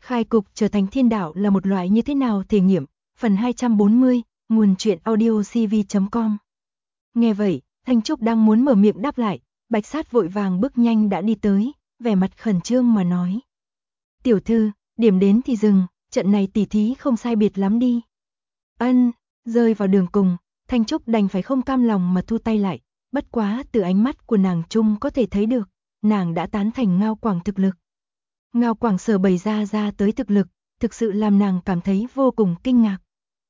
Khai cục trở thành thiên đạo là một loại như thế nào thể nghiệm, phần 240, nguồn truyện audio cv.com. Nghe vậy, Thanh Trúc đang muốn mở miệng đáp lại, Bạch Sát vội vàng bước nhanh đã đi tới, vẻ mặt khẩn trương mà nói. Tiểu thư, điểm đến thì dừng, trận này tỉ thí không sai biệt lắm đi. Ân, rơi vào đường cùng, Thanh Trúc đành phải không cam lòng mà thu tay lại, bất quá từ ánh mắt của nàng chung có thể thấy được, nàng đã tán thành Ngao Quảng thực lực. Ngao Quảng sở bày ra tới thực lực, thực sự làm nàng cảm thấy vô cùng kinh ngạc.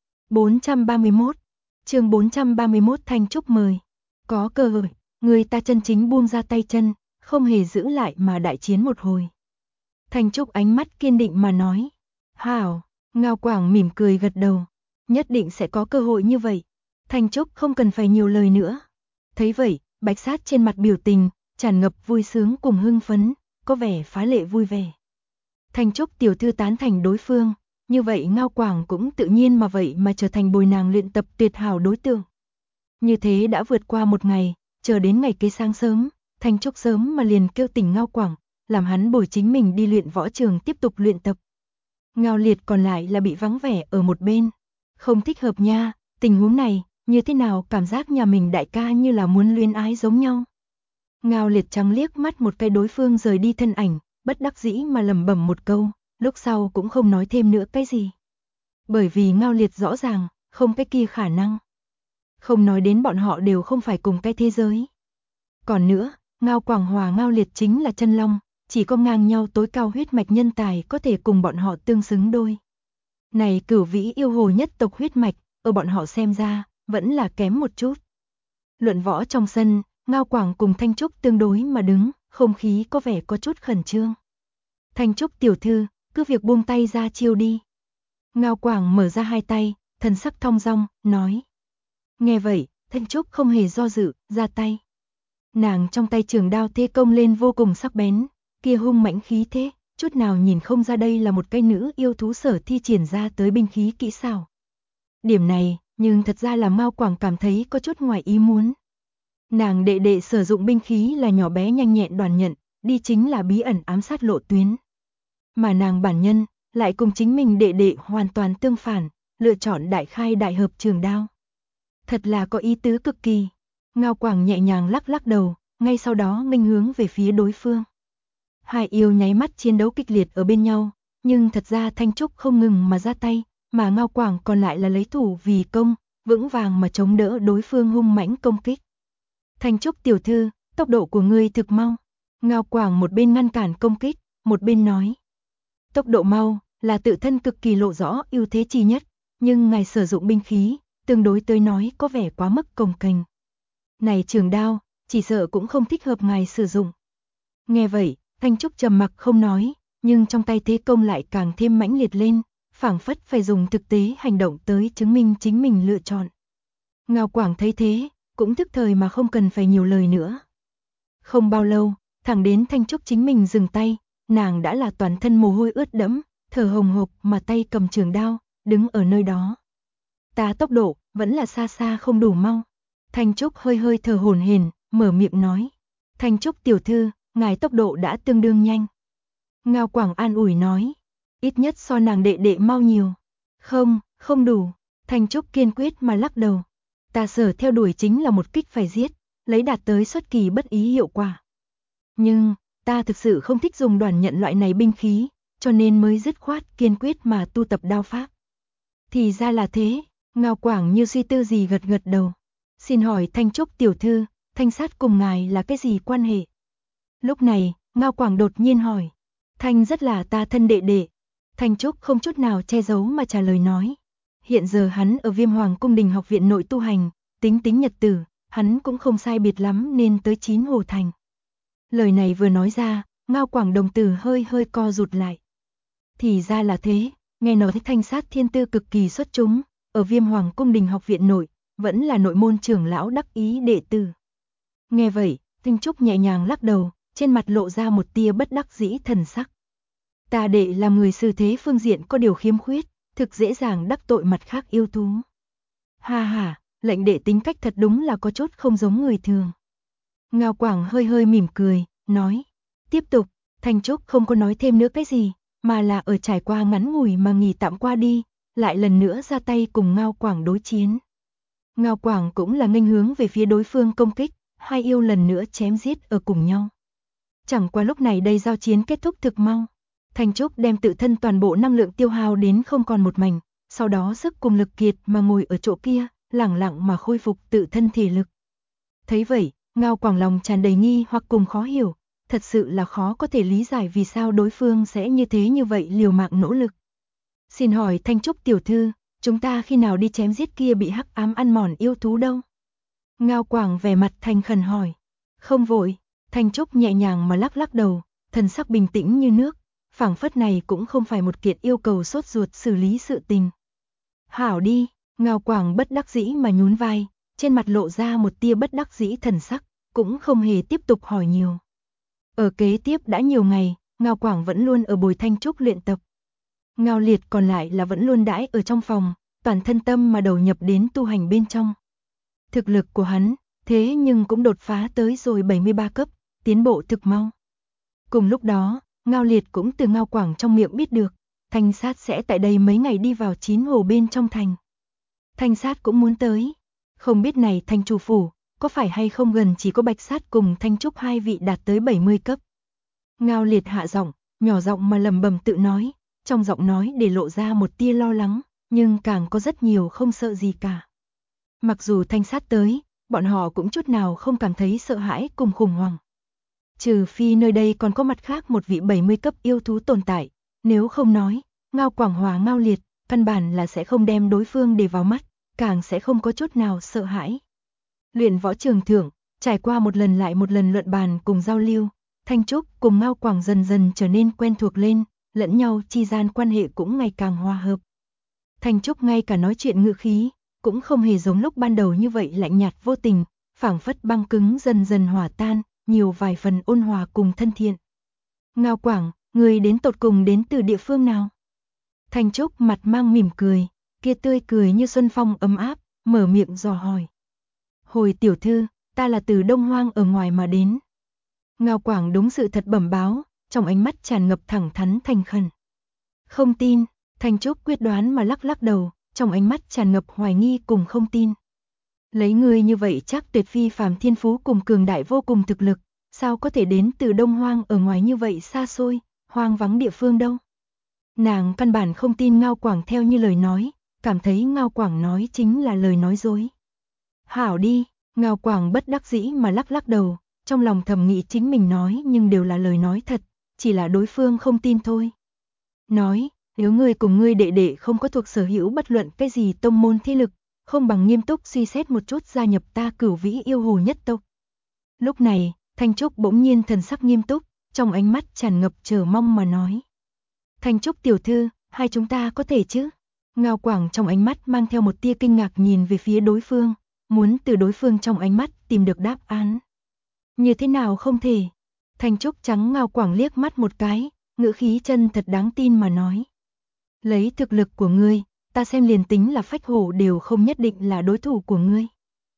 431, chương 431 Thanh Trúc mời. Có cơ hội, người ta chân chính buông ra tay chân, không hề giữ lại mà đại chiến một hồi. Thanh Trúc ánh mắt kiên định mà nói. Hảo, Ngao Quảng mỉm cười gật đầu. Nhất định sẽ có cơ hội như vậy. Thanh Trúc không cần phải nhiều lời nữa. Thấy vậy, Bạch Sát trên mặt biểu tình, tràn ngập vui sướng cùng hưng phấn, có vẻ phá lệ vui vẻ. Thanh Trúc tiểu thư tán thành đối phương, như vậy Ngao Quảng cũng tự nhiên mà vậy mà trở thành bồi nàng luyện tập tuyệt hảo đối tượng. Như thế đã vượt qua một ngày, chờ đến ngày kế sáng sớm, Thanh Trúc sớm mà liền kêu tỉnh Ngao Quảng, làm hắn bồi chính mình đi luyện võ trường tiếp tục luyện tập. Ngao Liệt còn lại là bị vắng vẻ ở một bên. Không thích hợp nha, tình huống này, như thế nào cảm giác nhà mình đại ca như là muốn luyến ái giống nhau. Ngao Liệt trắng liếc mắt một cái đối phương rời đi thân ảnh, bất đắc dĩ mà lẩm bẩm một câu, lúc sau cũng không nói thêm nữa cái gì. Bởi vì Ngao Liệt rõ ràng, không cái kia khả năng. Không nói đến bọn họ đều không phải cùng cái thế giới. Còn nữa, Ngao Quảng hòa Ngao Liệt chính là chân long, chỉ có ngang nhau tối cao huyết mạch nhân tài có thể cùng bọn họ tương xứng đôi. Này cửu vĩ yêu hồ nhất tộc huyết mạch, ở bọn họ xem ra, vẫn là kém một chút. Luận võ trong sân, Ngao Quảng cùng Thanh Trúc tương đối mà đứng, không khí có vẻ có chút khẩn trương. Thanh Trúc tiểu thư, cứ việc buông tay ra chiêu đi. Ngao Quảng mở ra hai tay, thần sắc thong dong, nói. Nghe vậy, Thanh Trúc không hề do dự, ra tay. Nàng trong tay trường đao thế công lên vô cùng sắc bén, kia hung mãnh khí thế, chút nào nhìn không ra đây là một cái nữ yêu thú sở thi triển ra tới binh khí kỹ xảo. Điểm này, nhưng thật ra là Ngao Quảng cảm thấy có chút ngoài ý muốn. Nàng đệ đệ sử dụng binh khí là nhỏ bé nhanh nhẹn đoàn nhận, đi chính là bí ẩn ám sát lộ tuyến. Mà nàng bản nhân, lại cùng chính mình đệ đệ hoàn toàn tương phản, lựa chọn đại khai đại hợp trường đao. Thật là có ý tứ cực kỳ. Ngao Quảng nhẹ nhàng lắc lắc đầu, ngay sau đó nghênh hướng về phía đối phương. Hai yêu nháy mắt chiến đấu kịch liệt ở bên nhau, nhưng thật ra Thanh Trúc không ngừng mà ra tay, mà Ngao Quảng còn lại là lấy thủ vì công, vững vàng mà chống đỡ đối phương hung mãnh công kích. Thanh Trúc tiểu thư, tốc độ của ngươi thực mau. Ngao Quảng một bên ngăn cản công kích, một bên nói. Tốc độ mau, là tự thân cực kỳ lộ rõ ưu thế chi nhất, nhưng ngài sử dụng binh khí, tương đối tới nói có vẻ quá mức cồng kềnh. Này trường đao, chỉ sợ cũng không thích hợp ngài sử dụng. Nghe vậy, Thanh Trúc trầm mặc không nói, nhưng trong tay thế công lại càng thêm mãnh liệt lên, phảng phất phải dùng thực tế hành động tới chứng minh chính mình lựa chọn. Ngao Quảng thấy thế, cũng thức thời mà không cần phải nhiều lời nữa. Không bao lâu, thẳng đến Thanh Trúc chính mình dừng tay, nàng đã là toàn thân mồ hôi ướt đẫm, thở hồng hộc mà tay cầm trường đao, đứng ở nơi đó. Ta tốc độ, vẫn là xa xa không đủ mau. Thanh Trúc hơi hơi thở hổn hển, mở miệng nói. Thanh Trúc tiểu thư, ngài tốc độ đã tương đương nhanh. Ngao Quảng an ủi nói. Ít nhất so nàng đệ đệ mau nhiều. Không, không đủ. Thanh Trúc kiên quyết mà lắc đầu. Ta sở theo đuổi chính là một kích phải giết, lấy đạt tới xuất kỳ bất ý hiệu quả. Nhưng, ta thực sự không thích dùng đoàn nhận loại này binh khí, cho nên mới dứt khoát kiên quyết mà tu tập đao pháp. Thì ra là thế, Ngao Quảng như suy tư gì gật gật đầu. Xin hỏi Thanh Trúc tiểu thư, Thanh sát cùng ngài là cái gì quan hệ? Lúc này, Ngao Quảng đột nhiên hỏi. Thanh rất là ta thân đệ đệ. Thanh Trúc không chút nào che giấu mà trả lời nói. Hiện giờ hắn ở Viêm Hoàng Cung Đình học viện nội tu hành, tính nhật tử, hắn cũng không sai biệt lắm nên tới Chín Hồ Thành. Lời này vừa nói ra, Ngao Quảng đồng tử hơi hơi co rụt lại. Thì ra là thế, nghe nói Thanh sát thiên tư cực kỳ xuất chúng, ở Viêm Hoàng Cung Đình học viện nội, vẫn là nội môn trưởng lão đắc ý đệ tử. Nghe vậy, Thanh Trúc nhẹ nhàng lắc đầu, trên mặt lộ ra một tia bất đắc dĩ thần sắc. Ta đệ là người xử thế phương diện có điều khiếm khuyết, thực dễ dàng đắc tội mặt khác yêu thú. Ha ha, lệnh đệ tính cách thật đúng là có chút không giống người thường. Ngao Quảng hơi hơi mỉm cười, nói. Tiếp tục, Thanh Trúc không có nói thêm nữa cái gì, mà là ở trải qua ngắn ngủi mà nghỉ tạm qua đi, lại lần nữa ra tay cùng Ngao Quảng đối chiến. Ngao Quảng cũng là nghênh hướng về phía đối phương công kích, hai yêu lần nữa chém giết ở cùng nhau. Chẳng qua lúc này đây giao chiến kết thúc thực mau. Thanh Trúc đem tự thân toàn bộ năng lượng tiêu hao đến không còn một mảnh, sau đó sức cùng lực kiệt mà ngồi ở chỗ kia, lẳng lặng mà khôi phục tự thân thể lực. Thấy vậy, Ngao Quảng lòng tràn đầy nghi hoặc cùng khó hiểu, thật sự là khó có thể lý giải vì sao đối phương sẽ như thế như vậy liều mạng nỗ lực. Xin hỏi Thanh Trúc tiểu thư, chúng ta khi nào đi chém giết kia bị hắc ám ăn mòn yêu thú đâu? Ngao Quảng vẻ mặt thành khẩn hỏi. Không vội, Thanh Trúc nhẹ nhàng mà lắc lắc đầu, thần sắc bình tĩnh như nước, phảng phất này cũng không phải một kiện yêu cầu sốt ruột xử lý sự tình. Hảo đi, Ngao Quảng bất đắc dĩ mà nhún vai, trên mặt lộ ra một tia bất đắc dĩ thần sắc, cũng không hề tiếp tục hỏi nhiều. Ở kế tiếp đã nhiều ngày, Ngao Quảng vẫn luôn ở bồi Thanh Trúc luyện tập. Ngao Liệt còn lại là vẫn luôn đãi ở trong phòng, toàn thân tâm mà đầu nhập đến tu hành bên trong. Thực lực của hắn, thế nhưng cũng đột phá tới rồi 73 cấp, tiến bộ thực mau. Cùng lúc đó, Ngao Liệt cũng từ Ngao Quảng trong miệng biết được, Thanh Sát sẽ tại đây mấy ngày đi vào Chín Hồ bên trong thành. Thanh Sát cũng muốn tới, không biết này Thanh chủ phủ, có phải hay không gần chỉ có Bạch Sát cùng Thanh Trúc hai vị đạt tới 70 cấp. Ngao Liệt hạ giọng, nhỏ giọng mà lẩm bẩm tự nói, trong giọng nói để lộ ra một tia lo lắng, nhưng càng có rất nhiều không sợ gì cả. Mặc dù Thanh Sát tới, bọn họ cũng chút nào không cảm thấy sợ hãi cùng khủng hoảng. Trừ phi nơi đây còn có mặt khác một vị 70 cấp yêu thú tồn tại, nếu không nói, Ngao Quảng hòa Ngao Liệt, căn bản là sẽ không đem đối phương để vào mắt, càng sẽ không có chút nào sợ hãi. Luyện võ trường thượng, trải qua một lần lại một lần luận bàn cùng giao lưu, Thanh Trúc cùng Ngao Quảng dần dần trở nên quen thuộc lên, lẫn nhau chi gian quan hệ cũng ngày càng hòa hợp. Thanh Trúc ngay cả nói chuyện ngữ khí, cũng không hề giống lúc ban đầu như vậy lạnh nhạt vô tình, phảng phất băng cứng dần dần hòa tan, nhiều vài phần ôn hòa cùng thân thiện. Ngao Quảng, người đến tột cùng đến từ địa phương nào? Thanh Trúc mặt mang mỉm cười, kia tươi cười như xuân phong ấm áp, mở miệng dò hỏi. Hồi tiểu thư, ta là từ Đông Hoang ở ngoài mà đến. Ngao Quảng đúng sự thật bẩm báo, trong ánh mắt tràn ngập thẳng thắn thành khẩn. Không tin, Thanh Trúc quyết đoán mà lắc lắc đầu, trong ánh mắt tràn ngập hoài nghi cùng không tin. Lấy người như vậy chắc tuyệt phi phàm thiên phú cùng cường đại vô cùng thực lực, sao có thể đến từ Đông Hoang ở ngoài như vậy xa xôi, hoang vắng địa phương đâu. Nàng căn bản không tin Ngao Quảng theo như lời nói, cảm thấy Ngao Quảng nói chính là lời nói dối. Hảo đi, Ngao Quảng bất đắc dĩ mà lắc lắc đầu, trong lòng thầm nghĩ chính mình nói nhưng đều là lời nói thật, chỉ là đối phương không tin thôi. Nói, nếu ngươi cùng ngươi đệ đệ không có thuộc sở hữu bất luận cái gì tông môn thế lực, không bằng nghiêm túc suy xét một chút gia nhập ta Cửu Vĩ yêu hồ nhất tộc. Lúc này, Thanh Trúc bỗng nhiên thần sắc nghiêm túc, trong ánh mắt tràn ngập chờ mong mà nói. Thanh Trúc tiểu thư, hai chúng ta có thể chứ? Ngao Quảng trong ánh mắt mang theo một tia kinh ngạc nhìn về phía đối phương, muốn từ đối phương trong ánh mắt tìm được đáp án. Như thế nào không thể? Thanh Trúc trắng Ngao Quảng liếc mắt một cái, ngữ khí chân thật đáng tin mà nói. Lấy thực lực của ngươi, ta xem liền tính là phách hổ đều không nhất định là đối thủ của ngươi.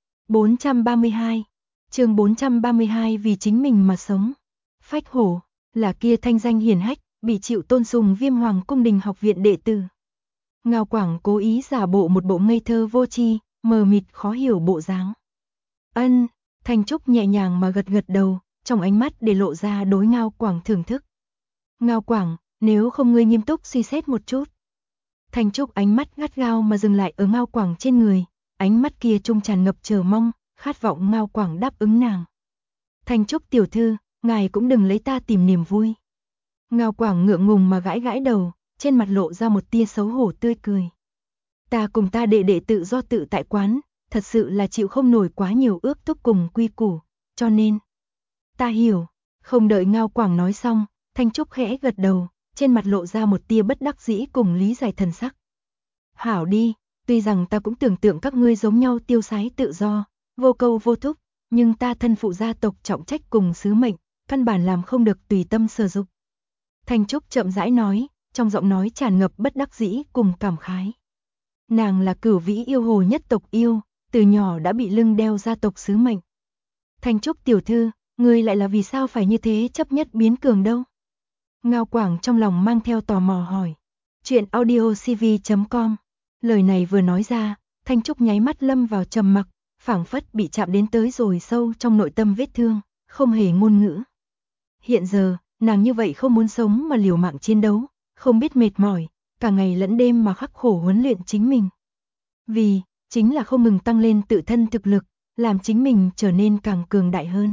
432, chương 432 vì chính mình mà sống. Phách hổ, là kia thanh danh hiển hách, bị chịu tôn sùng Viêm Hoàng cung đình học viện đệ tử. Ngao Quảng cố ý giả bộ một bộ ngây thơ vô tri, mờ mịt khó hiểu bộ dáng. Ân, Thanh Trúc nhẹ nhàng mà gật gật đầu, trong ánh mắt để lộ ra đối Ngao Quảng thưởng thức. Ngao Quảng, nếu không ngươi nghiêm túc suy xét một chút. Thanh Trúc ánh mắt gắt gao mà dừng lại ở Ngao Quảng trên người, ánh mắt kia trung tràn ngập chờ mong, khát vọng Ngao Quảng đáp ứng nàng. Thanh Trúc tiểu thư, ngài cũng đừng lấy ta tìm niềm vui. Ngao Quảng ngượng ngùng mà gãi gãi đầu, trên mặt lộ ra một tia xấu hổ tươi cười. Ta cùng ta đệ đệ tự do tự tại quán, thật sự là chịu không nổi quá nhiều ước thúc cùng quy củ, cho nên. Ta hiểu, không đợi Ngao Quảng nói xong, Thanh Trúc khẽ gật đầu, trên mặt lộ ra một tia bất đắc dĩ cùng lý giải thần sắc. Hảo đi, tuy rằng ta cũng tưởng tượng các ngươi giống nhau tiêu sái tự do, vô câu vô thúc, nhưng ta thân phụ gia tộc trọng trách cùng sứ mệnh, căn bản làm không được tùy tâm sử dụng. Thanh Trúc chậm rãi nói, trong giọng nói tràn ngập bất đắc dĩ cùng cảm khái. Nàng là Cửu Vĩ yêu hồ nhất tộc yêu, từ nhỏ đã bị lưng đeo gia tộc sứ mệnh. Thanh Trúc tiểu thư, ngươi lại là vì sao phải như thế chấp nhất biến cường đâu? Ngao Quảng trong lòng mang theo tò mò hỏi. Chuyện audiocv.com. Lời này vừa nói ra, Thanh Trúc nháy mắt lâm vào trầm mặc, phảng phất bị chạm đến tới rồi sâu trong nội tâm vết thương, không hề ngôn ngữ. Hiện giờ, nàng như vậy không muốn sống mà liều mạng chiến đấu, không biết mệt mỏi, cả ngày lẫn đêm mà khắc khổ huấn luyện chính mình. Vì, chính là không ngừng tăng lên tự thân thực lực, làm chính mình trở nên càng cường đại hơn.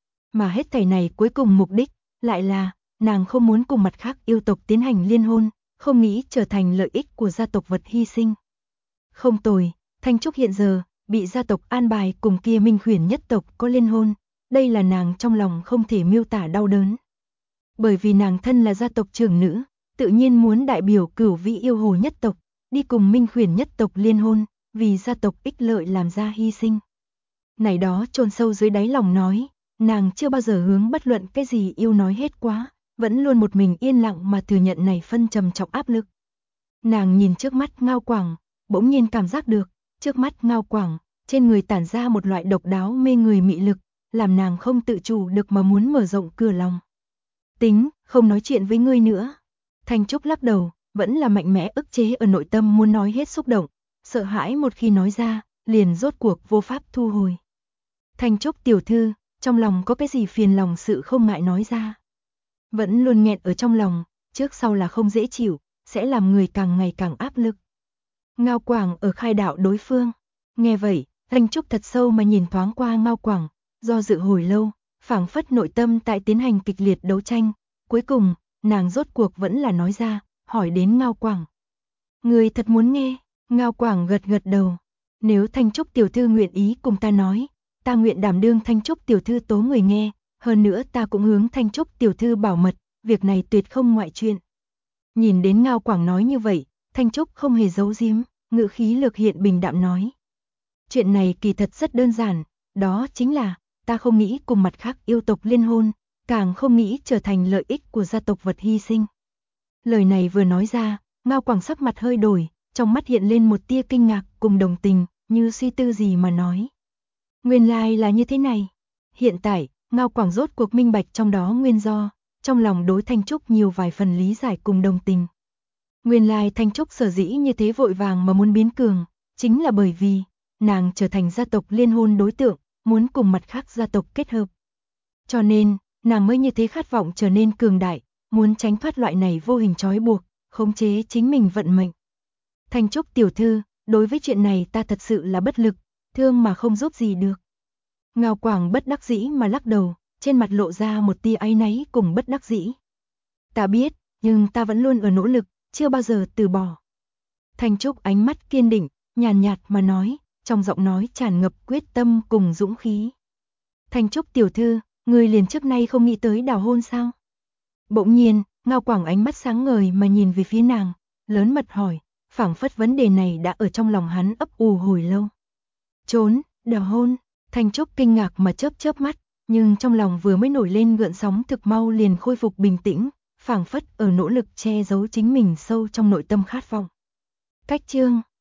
Mà hết thảy này cuối cùng mục đích, lại là, nàng không muốn cùng mặt khác yêu tộc tiến hành liên hôn, không nghĩ trở thành lợi ích của gia tộc vật hy sinh. Không tồi, Thanh Trúc hiện giờ, bị gia tộc an bài cùng kia Minh Khuyển nhất tộc có liên hôn, đây là nàng trong lòng không thể miêu tả đau đớn. Bởi vì nàng thân là gia tộc trưởng nữ, tự nhiên muốn đại biểu Cửu Vĩ yêu hồ nhất tộc, đi cùng Minh Khuyển nhất tộc liên hôn, vì gia tộc ích lợi làm ra hy sinh. Này đó chôn sâu dưới đáy lòng nói, nàng chưa bao giờ hướng bất luận cái gì yêu nói hết quá, vẫn luôn một mình yên lặng mà thừa nhận này phân trầm trọng áp lực. Nàng nhìn trước mắt Ngao Quảng, bỗng nhiên cảm giác được, trước mắt Ngao Quảng, trên người tản ra một loại độc đáo mê người mị lực, làm nàng không tự chủ được mà muốn mở rộng cửa lòng. Tính, không nói chuyện với ngươi nữa. Thanh Trúc lắc đầu, vẫn là mạnh mẽ ức chế ở nội tâm muốn nói hết xúc động, sợ hãi một khi nói ra, liền rốt cuộc vô pháp thu hồi. Thanh Trúc tiểu thư, trong lòng có cái gì phiền lòng sự không ngại nói ra. Vẫn luôn nghẹn ở trong lòng, trước sau là không dễ chịu, sẽ làm người càng ngày càng áp lực. Ngao Quảng ở khai đạo đối phương. Nghe vậy, Thanh Trúc thật sâu mà nhìn thoáng qua Ngao Quảng, do dự hồi lâu, phảng phất nội tâm tại tiến hành kịch liệt đấu tranh. Cuối cùng, nàng rốt cuộc vẫn là nói ra, hỏi đến Ngao Quảng. Người thật muốn nghe, Ngao Quảng gật gật đầu. Nếu Thanh Trúc tiểu thư nguyện ý cùng ta nói, ta nguyện đảm đương Thanh Trúc tiểu thư tố người nghe, hơn nữa ta cũng hướng Thanh Trúc tiểu thư bảo mật, việc này tuyệt không ngoại chuyện. Nhìn đến Ngao Quảng nói như vậy, Thanh Trúc không hề giấu giếm, ngữ khí lược hiện bình đạm nói. Chuyện này kỳ thật rất đơn giản, đó chính là, ta không nghĩ cùng mặt khác yêu tộc liên hôn, càng không nghĩ trở thành lợi ích của gia tộc vật hy sinh. Lời này vừa nói ra, Ngao Quảng sắc mặt hơi đổi, trong mắt hiện lên một tia kinh ngạc cùng đồng tình, như suy tư gì mà nói. Nguyên lai là như thế này. Hiện tại, Ngao Quảng rốt cuộc minh bạch trong đó nguyên do, trong lòng đối Thanh Trúc nhiều vài phần lý giải cùng đồng tình. Nguyên lai Thanh Trúc sở dĩ như thế vội vàng mà muốn biến cường, chính là bởi vì, nàng trở thành gia tộc liên hôn đối tượng, muốn cùng mặt khác gia tộc kết hợp. Cho nên, nàng mới như thế khát vọng trở nên cường đại, muốn tránh thoát loại này vô hình trói buộc, khống chế chính mình vận mệnh. Thanh Trúc tiểu thư, đối với chuyện này ta thật sự là bất lực, thương mà không giúp gì được. Ngao Quảng bất đắc dĩ mà lắc đầu, trên mặt lộ ra một tia áy náy cùng bất đắc dĩ. Ta biết, nhưng ta vẫn luôn ở nỗ lực, chưa bao giờ từ bỏ. Thanh Trúc ánh mắt kiên định, nhàn nhạt mà nói, trong giọng nói tràn ngập quyết tâm cùng dũng khí. Thanh Trúc tiểu thư, người liền trước nay không nghĩ tới đào hôn sao? Bỗng nhiên, Ngao Quảng ánh mắt sáng ngời mà nhìn về phía nàng, lớn mật hỏi, phảng phất vấn đề này đã ở trong lòng hắn ấp ủ hồi lâu. Trốn, đào hôn, Thanh Trúc kinh ngạc mà chớp chớp mắt, nhưng trong lòng vừa mới nổi lên gợn sóng thực mau liền khôi phục bình tĩnh, phảng phất ở nỗ lực che giấu chính mình sâu trong nội tâm khát vọng. Cách chương